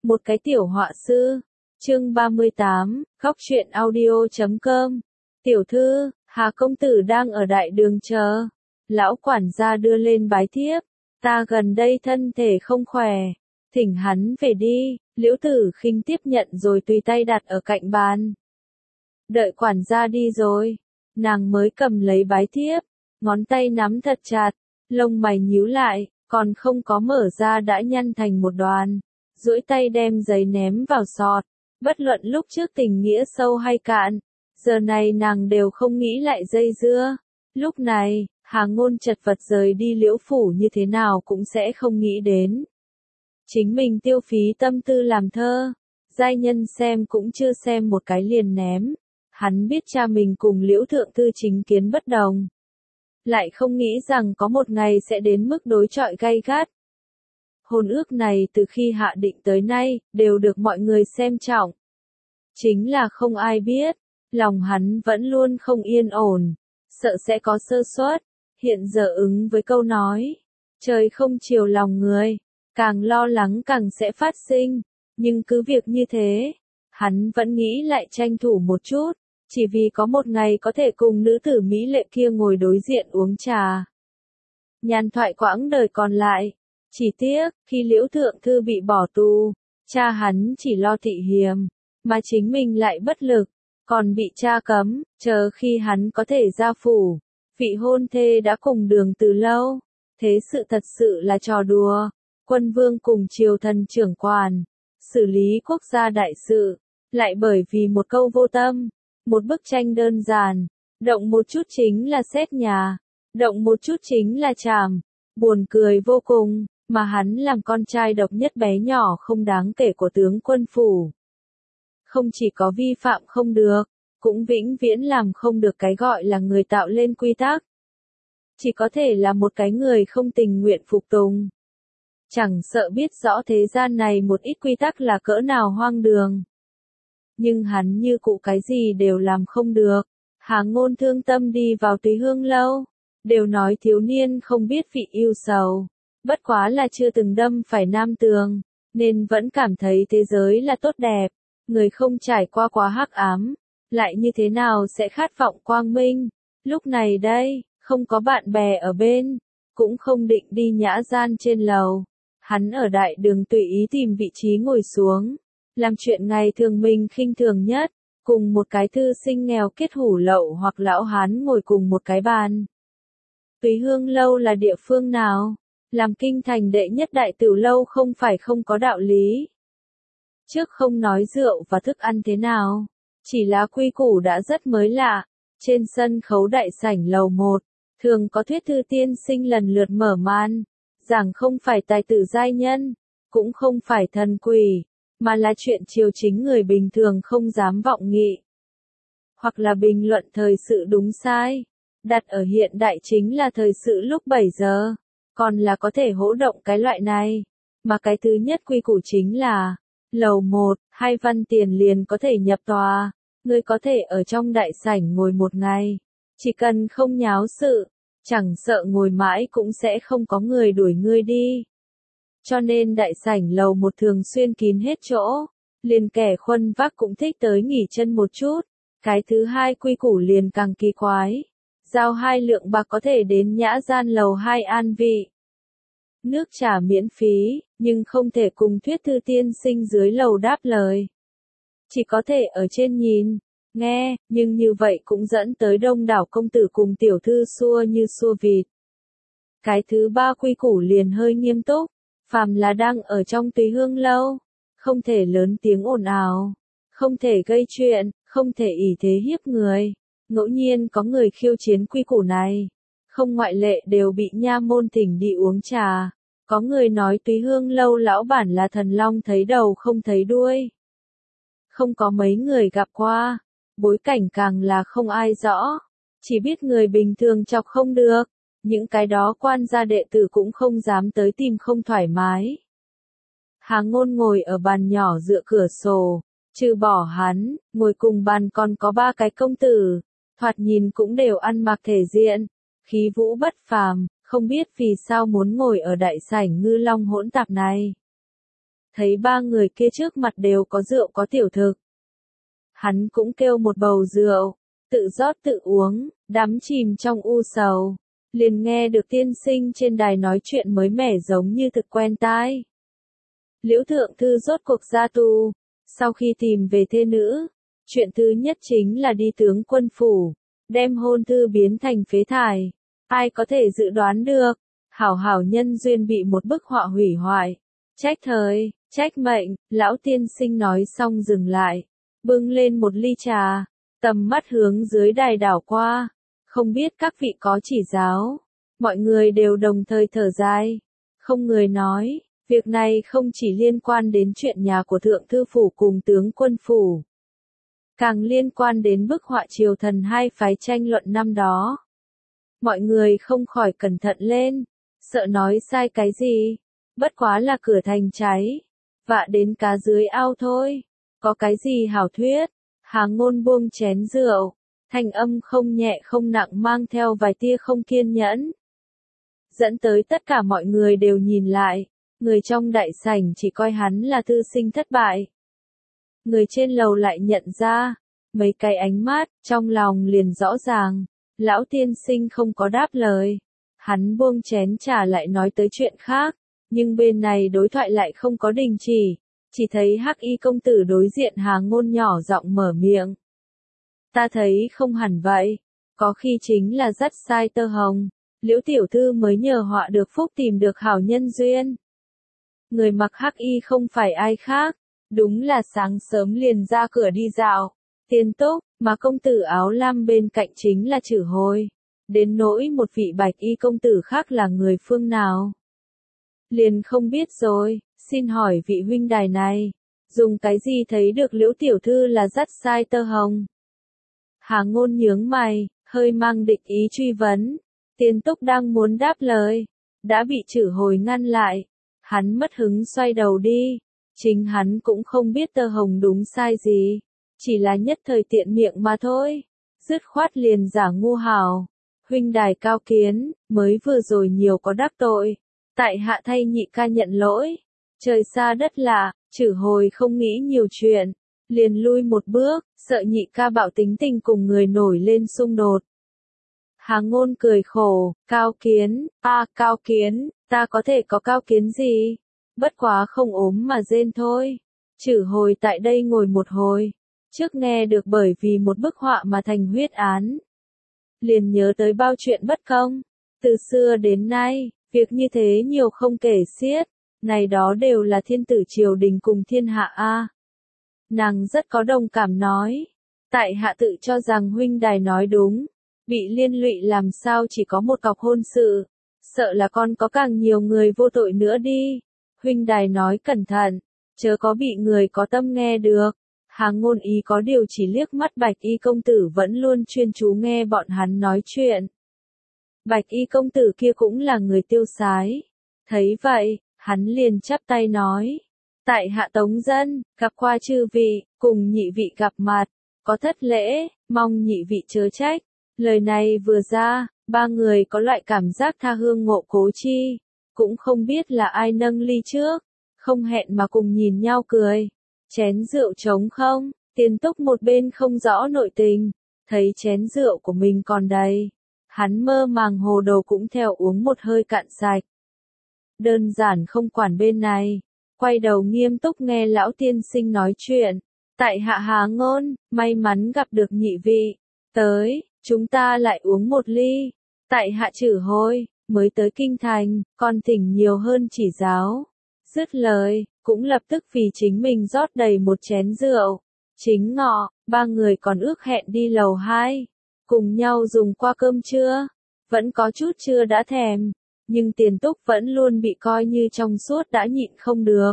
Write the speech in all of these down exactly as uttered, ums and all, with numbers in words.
Một cái tiểu họa sư. Chương ba mươi tám, góc truyện audio chấm com. Tiểu thư, Hà công tử đang ở đại đường chờ. Lão quản gia đưa lên bái thiếp. Ta gần đây thân thể không khỏe. Thỉnh hắn về đi. Liễu Tử Khinh tiếp nhận rồi tùy tay đặt ở cạnh bàn. Đợi quản gia đi rồi. Nàng mới cầm lấy bái thiếp. Ngón tay nắm thật chặt. Lông mày nhíu lại. Còn không có mở ra đã nhăn thành một đoàn. Duỗi tay đem giấy ném vào sọt. Bất luận lúc trước tình nghĩa sâu hay cạn, giờ này nàng đều không nghĩ lại dây dưa. Lúc này, Hà Ngôn chật vật rời đi Liễu phủ như thế nào cũng sẽ không nghĩ đến. Chính mình tiêu phí tâm tư làm thơ, giai nhân xem cũng chưa xem một cái liền ném. Hắn biết cha mình cùng Liễu thượng thư chính kiến bất đồng. Lại không nghĩ rằng có một ngày sẽ đến mức đối chọi gay gắt. Hôn ước này từ khi hạ định tới nay, đều được mọi người xem trọng. Chính là không ai biết, lòng hắn vẫn luôn không yên ổn, sợ sẽ có sơ suất. Hiện giờ ứng với câu nói, trời không chiều lòng người, càng lo lắng càng sẽ phát sinh. Nhưng cứ việc như thế, hắn vẫn nghĩ lại tranh thủ một chút, chỉ vì có một ngày có thể cùng nữ tử mỹ lệ kia ngồi đối diện uống trà. Nhàn thoại quãng đời còn lại. Chỉ tiếc, khi Liễu thượng thư bị bỏ tù, cha hắn chỉ lo thị hiềm, mà chính mình lại bất lực, còn bị cha cấm, chờ khi hắn có thể ra phủ. Vị hôn thê đã cùng đường từ lâu, thế sự thật sự là trò đùa. Quân vương cùng triều thần trưởng quản, xử lý quốc gia đại sự, lại bởi vì một câu vô tâm, một bức tranh đơn giản, động một chút chính là xét nhà, động một chút chính là trảm, buồn cười vô cùng. Mà hắn làm con trai độc nhất bé nhỏ không đáng kể của tướng quân phủ. Không chỉ có vi phạm không được, cũng vĩnh viễn làm không được cái gọi là người tạo lên quy tắc. Chỉ có thể là một cái người không tình nguyện phục tùng. Chẳng sợ biết rõ thế gian này một ít quy tắc là cỡ nào hoang đường. Nhưng hắn như cụ cái gì đều làm không được. Hà Ngôn thương tâm đi vào Tùy Hương lâu. Đều nói thiếu niên không biết vị yêu sầu. Bất quá là chưa từng đâm phải nam tường, nên vẫn cảm thấy thế giới là tốt đẹp. Người không trải qua quá hắc ám, lại như thế nào sẽ khát vọng quang minh. Lúc này đây, không có bạn bè ở bên, cũng không định đi nhã gian trên lầu. Hắn ở đại đường tùy ý tìm vị trí ngồi xuống, làm chuyện ngày thường mình khinh thường nhất, cùng một cái thư sinh nghèo kết hủ lậu hoặc lão hán ngồi cùng một cái bàn. Tùy Hương lâu là địa phương nào? Làm kinh thành đệ nhất đại tửu lâu không phải không có đạo lý. Trước không nói rượu và thức ăn thế nào, chỉ là quy củ đã rất mới lạ. Trên sân khấu đại sảnh lầu một, thường có thuyết thư tiên sinh lần lượt mở màn, giảng không phải tài tử giai nhân, cũng không phải thần quỷ, mà là chuyện triều chính người bình thường không dám vọng nghị. Hoặc là bình luận thời sự đúng sai, đặt ở hiện đại chính là thời sự lúc bảy giờ. Còn là có thể hỗ động cái loại này. Mà cái thứ nhất quy củ chính là, lầu một, hai văn tiền liền có thể nhập tòa. Ngươi có thể ở trong đại sảnh ngồi một ngày. Chỉ cần không nháo sự, chẳng sợ ngồi mãi cũng sẽ không có người đuổi ngươi đi. Cho nên đại sảnh lầu một thường xuyên kín hết chỗ. Liền kẻ khuân vác cũng thích tới nghỉ chân một chút. Cái thứ hai quy củ liền càng kỳ quái. Giao hai lượng bạc có thể đến nhã gian lầu hai an vị. Nước trà miễn phí, nhưng không thể cùng thuyết thư tiên sinh dưới lầu đáp lời. Chỉ có thể ở trên nhìn, nghe, nhưng như vậy cũng dẫn tới đông đảo công tử cùng tiểu thư xua như xua vịt. Cái thứ ba quy củ liền hơi nghiêm túc, phàm là đang ở trong Tùy Hương lâu, không thể lớn tiếng ồn ào, không thể gây chuyện, không thể ỷ thế hiếp người. Ngẫu nhiên có người khiêu chiến quy củ này, không ngoại lệ đều bị nha môn thỉnh đi uống trà. Có người nói Tùy Hương lâu lão bản là thần long thấy đầu không thấy đuôi. Không có mấy người gặp qua, bối cảnh càng là không ai rõ, chỉ biết người bình thường chọc không được, những cái đó quan gia đệ tử cũng không dám tới tìm không thoải mái. Hà Ngôn ngồi ở bàn nhỏ dựa cửa sổ, trừ bỏ hắn, ngồi cùng bàn còn có ba cái công tử, thoạt nhìn cũng đều ăn mặc thể diện, khí vũ bất phàm. Không biết vì sao muốn ngồi ở đại sảnh ngư long hỗn tạp này. thấy ba người kia trước mặt đều có rượu có tiểu thực. Hắn cũng kêu một bầu rượu, tự rót tự uống, đắm chìm trong u sầu. Liền nghe được tiên sinh trên đài nói chuyện mới mẻ giống như thực quen tai. Liễu Thượng Thư rốt cuộc ra tù, sau khi tìm về thê nữ, chuyện thứ nhất chính là đi tướng quân phủ, đem hôn thư biến thành phế thải. Ai có thể dự đoán được, hảo hảo nhân duyên bị một bức họa hủy hoại. Trách thời, trách mệnh, lão tiên sinh nói xong dừng lại, bưng lên một ly trà, tầm mắt hướng dưới đài đảo qua, không biết các vị có chỉ giáo. Mọi người đều đồng thời thở dài, không người nói, việc này không chỉ liên quan đến chuyện nhà của Thượng Thư Phủ cùng tướng quân phủ, càng liên quan đến bức họa triều thần hai phái tranh luận năm đó. Mọi người không khỏi cẩn thận lên, sợ nói sai cái gì, bất quá là cửa thành cháy, vạ đến cá dưới ao thôi, có cái gì hảo thuyết. Hà Ngôn buông chén rượu, thanh âm không nhẹ không nặng mang theo vài tia không kiên nhẫn, dẫn tới tất cả mọi người đều nhìn lại, người trong đại sảnh chỉ coi hắn là thư sinh thất bại. Người trên lầu lại nhận ra, mấy cái ánh mắt, trong lòng liền rõ ràng, lão tiên sinh không có đáp lời. Hắn buông chén trà lại nói tới chuyện khác, nhưng bên này đối thoại lại không có đình chỉ, chỉ thấy Hắc Y công tử đối diện Hà Ngôn nhỏ giọng mở miệng. Ta thấy không hẳn vậy, có khi chính là dắt sai tơ hồng, Liễu tiểu thư mới nhờ họa được phúc tìm được hảo nhân duyên. Người mặc Hắc Y không phải ai khác, đúng là sáng sớm liền ra cửa đi dạo, Tiên Túc, mà công tử áo lam bên cạnh chính là Chử Hồi. Đến nỗi một vị Bạch Y công tử khác là người phương nào, liền không biết rồi. Xin hỏi vị huynh đài này, dùng cái gì thấy được Liễu tiểu thư là dắt sai tơ hồng? Hà Ngôn nhướng mày, hơi mang địch ý truy vấn. Tiên Túc đang muốn đáp lời, đã bị Chử Hồi ngăn lại. Hắn mất hứng xoay đầu đi, chính hắn cũng không biết tơ hồng đúng sai gì, chỉ là nhất thời tiện miệng mà thôi. Dứt khoát liền giả ngu hào. Huynh đài cao kiến, mới vừa rồi nhiều có đắc tội, tại hạ thay nhị ca nhận lỗi. Trời xa đất lạ, Chử Hồi không nghĩ nhiều chuyện, liền lui một bước, sợ nhị ca bạo tính tình cùng người nổi lên xung đột. Hà Ngôn cười khổ, cao kiến, a cao kiến, ta có thể có cao kiến gì? Bất quá không ốm mà rên thôi. Chử Hồi tại đây ngồi một hồi, trước nghe được bởi vì một bức họa mà thành huyết án, liền nhớ tới bao chuyện bất công. Từ xưa đến nay, việc như thế nhiều không kể xiết, này đó đều là thiên tử triều đình cùng thiên hạ a. Nàng rất có đồng cảm nói, tại hạ tự cho rằng huynh đài nói đúng, bị liên lụy làm sao chỉ có một cọc hôn sự, sợ là còn có càng nhiều người vô tội nữa đi. Huynh đài nói cẩn thận, chớ có bị người có tâm nghe được. Hà Ngôn ý có điều chỉ liếc mắt Bạch Y công tử vẫn luôn chuyên chú nghe bọn hắn nói chuyện. Bạch Y công tử kia cũng là người tiêu sái. Thấy vậy, hắn liền chắp tay nói, tại hạ Tống Dân, gặp qua chư vị, cùng nhị vị gặp mặt, có thất lễ, mong nhị vị chớ trách. Lời này vừa ra, ba người có loại cảm giác tha hương ngộ cố chi, cũng không biết là ai nâng ly trước, không hẹn mà cùng nhìn nhau cười. Chén rượu trống không, Tiên Túc một bên không rõ nội tình, thấy chén rượu của mình còn đầy, hắn mơ màng hồ đồ cũng theo uống một hơi cạn sạch. Đơn giản không quản bên này, quay đầu nghiêm túc nghe lão tiên sinh nói chuyện. Tại hạ Hà Ngôn, may mắn gặp được nhị vị, tới, chúng ta lại uống một ly. Tại hạ Chử Hồi, mới tới kinh thành, còn thỉnh nhiều hơn chỉ giáo. Dứt lời, cũng lập tức vì chính mình rót đầy một chén rượu. Chính ngọ, ba người còn ước hẹn đi lầu hai, cùng nhau dùng qua cơm trưa. Vẫn có chút chưa đã thèm, nhưng Tiền Túc vẫn luôn bị coi như trong suốt đã nhịn không được.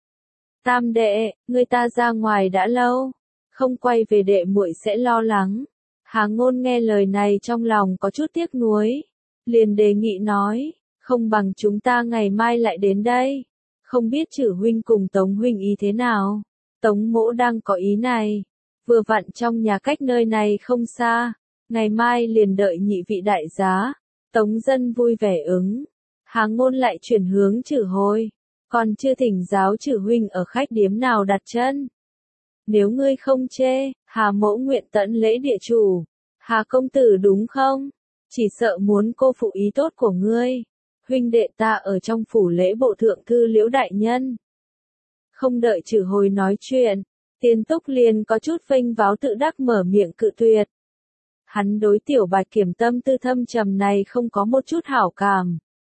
Tam đệ, người ta ra ngoài đã lâu, không quay về đệ muội sẽ lo lắng. Hà Ngôn nghe lời này trong lòng có chút tiếc nuối, liền đề nghị nói, không bằng chúng ta ngày mai lại đến đây. Không biết Chử huynh cùng Tống huynh ý thế nào? Tống mỗ đang có ý này, vừa vặn trong nhà cách nơi này không xa, ngày mai liền đợi nhị vị đại giá. Tống Dân vui vẻ ứng. Hà Ngôn lại chuyển hướng Chử Hồi, Còn chưa thỉnh giáo Trử huynh ở khách điếm nào đặt chân. Nếu ngươi không chê, Hà mẫu nguyện tận lễ địa chủ. Hà công tử đúng không? Chỉ sợ muốn cô phụ ý tốt của ngươi. Huynh đệ ta ở trong phủ lễ bộ thượng thư Liễu đại nhân. Không đợi Trử Hồi nói chuyện, Tiền Túc liền có chút vênh váo tự đắc mở miệng cự tuyệt. Hắn đối tiểu bạch kiểm tâm tư thâm trầm này không có một chút hảo cảm.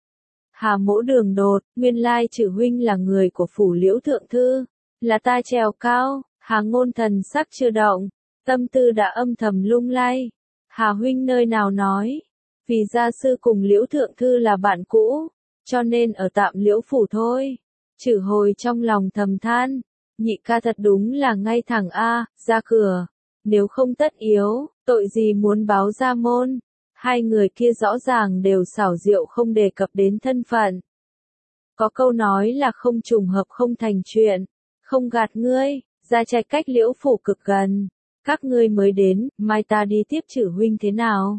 Hà mỗ đường đột, nguyên lai Trử huynh là người của phủ Liễu thượng thư, là ta trèo cao. Hà ngôn thần sắc chưa động, tâm tư đã âm thầm lung lay. Hà huynh nơi nào nói, vì gia sư cùng Liễu thượng thư là bạn cũ, cho nên ở tạm Liễu phủ thôi. Trử Hồi trong lòng thầm than, nhị ca thật đúng là ngay thẳng a, ra cửa, nếu không tất yếu, tội gì muốn báo ra môn. Hai người kia rõ ràng đều xảo diệu không đề cập đến thân phận. Có câu nói là không trùng hợp không thành chuyện, không gạt ngươi. Gia trạch cách Liễu phủ cực gần, các ngươi mới đến, mai ta đi tiếp Trử huynh thế nào?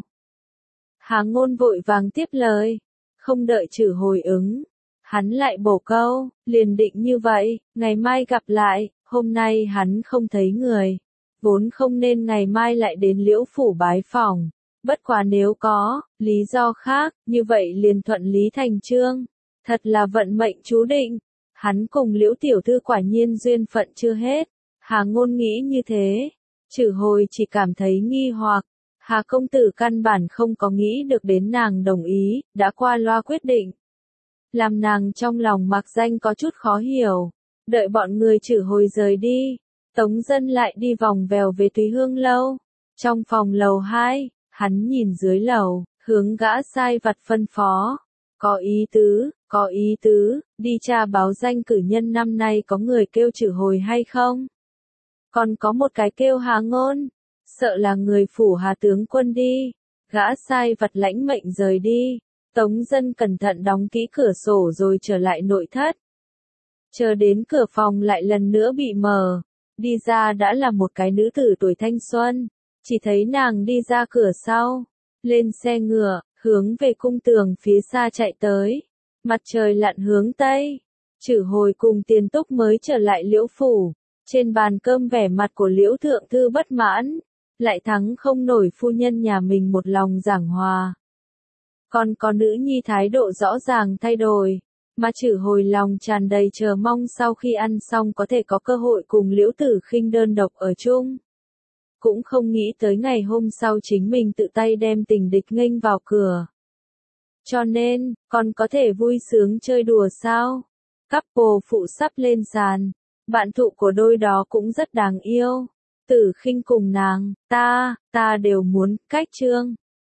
Hà ngôn vội vàng tiếp lời, không đợi Trử hồi ứng, hắn lại bổ câu, liền định như vậy, ngày mai gặp lại, hôm nay hắn không thấy người, vốn không nên ngày mai lại đến Liễu phủ bái phỏng, bất quá nếu có lý do khác, như vậy liền thuận lý thành chương, thật là vận mệnh chú định, hắn cùng Liễu tiểu thư quả nhiên duyên phận chưa hết. Hà ngôn nghĩ như thế, Trử Hồi chỉ cảm thấy nghi hoặc, Hà công tử căn bản không có nghĩ được đến nàng đồng ý, đã qua loa quyết định. Làm nàng trong lòng mặc danh có chút khó hiểu, đợi bọn người Trử Hồi rời đi, Tống Dân lại đi vòng vèo về Thúy Hương lâu. Trong phòng lầu hai, hắn nhìn dưới lầu, hướng gã sai vặt phân phó, có ý tứ, có ý tứ, đi tra báo danh cử nhân năm nay có người kêu Trử Hồi hay không? Còn có một cái kêu Hà ngôn, sợ là người phủ Hà tướng quân đi. Gã sai vặt lãnh mệnh rời đi, Tống Dân cẩn thận đóng kỹ cửa sổ rồi trở lại nội thất. Chờ đến cửa phòng lại lần nữa bị mở, đi ra đã là một cái nữ tử tuổi thanh xuân, chỉ thấy nàng đi ra cửa sau, lên xe ngựa, hướng về cung tường phía xa chạy tới. Mặt trời lặn hướng tây, Trử Hồi cùng Tiền Túc mới trở lại Liễu phủ. Trên bàn cơm vẻ mặt của Liễu thượng thư bất mãn, lại thắng không nổi phu nhân nhà mình một lòng giảng hòa. Còn có nữ nhi thái độ rõ ràng thay đổi, mà Trử Hồi lòng tràn đầy chờ mong sau khi ăn xong có thể có cơ hội cùng Liễu Tử Khinh đơn độc ở chung. Cũng không nghĩ tới ngày hôm sau chính mình tự tay đem tình địch nghênh vào cửa. Cho nên, còn có thể vui sướng chơi đùa sao? Couple phụ sắp lên sàn. Bạn thụ của đôi đó cũng rất đáng yêu. Tử Khinh cùng nàng, ta, ta đều muốn, cách chương.